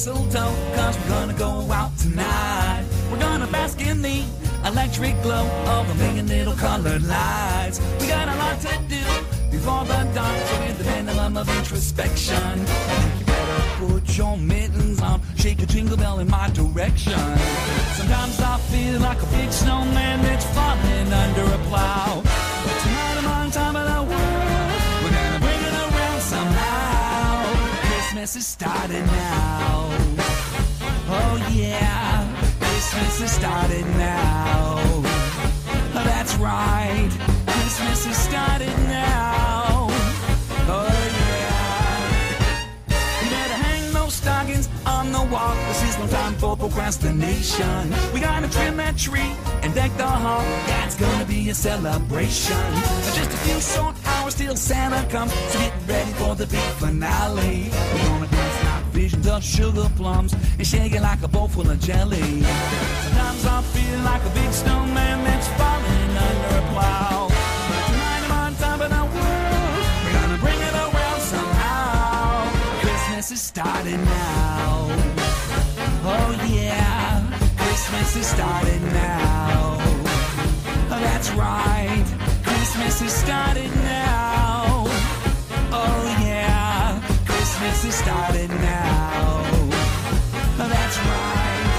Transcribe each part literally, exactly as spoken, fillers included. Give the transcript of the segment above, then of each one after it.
mistletoe, cause we're gonna go out tonight. We're gonna bask in the electric glow of a million little colored lights. We got a lot to do before the dawn, so with the pendulum of introspection, I think you better put your mittens on, shake a jingle bell in my direction. Sometimes I feel like a big snowman that's falling under a plow. But tonight I'm on top of the world, we're gonna bring it around somehow. Christmas is starting now. Oh yeah, Christmas is starting now. That's right, Christmas is starting now. Oh yeah. You better hang those stockings on the wall. This is no time for procrastination. We gotta trim that tree and deck the hall. That's gonna be a celebration. Just a few short hours till Santa comes, so get ready for the big finale. We're gonna dance like visions of sugar plums and shake it like a bowl full of jelly. Sometimes I feel like a big snowman that's falling under a plow. But tonight I'm on top of the world, we're gonna bring it around somehow. Christmas is starting now. Oh yeah, Christmas is starting now. That's right, Christmas is starting now. Oh yeah, Christmas is starting now. That's right.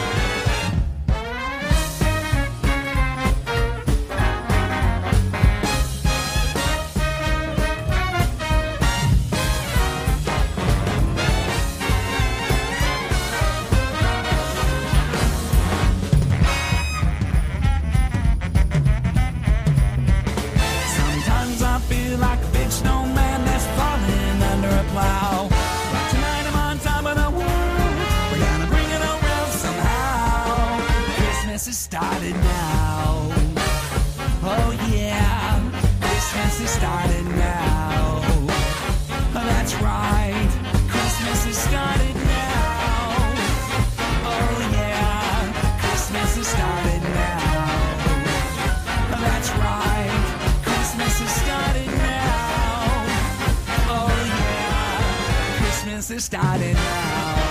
Started now. Oh yeah, Christmas is started now. That's right, Christmas is started now. Oh yeah, Christmas is started now. That's right, Christmas is started now. Oh yeah, Christmas is started now.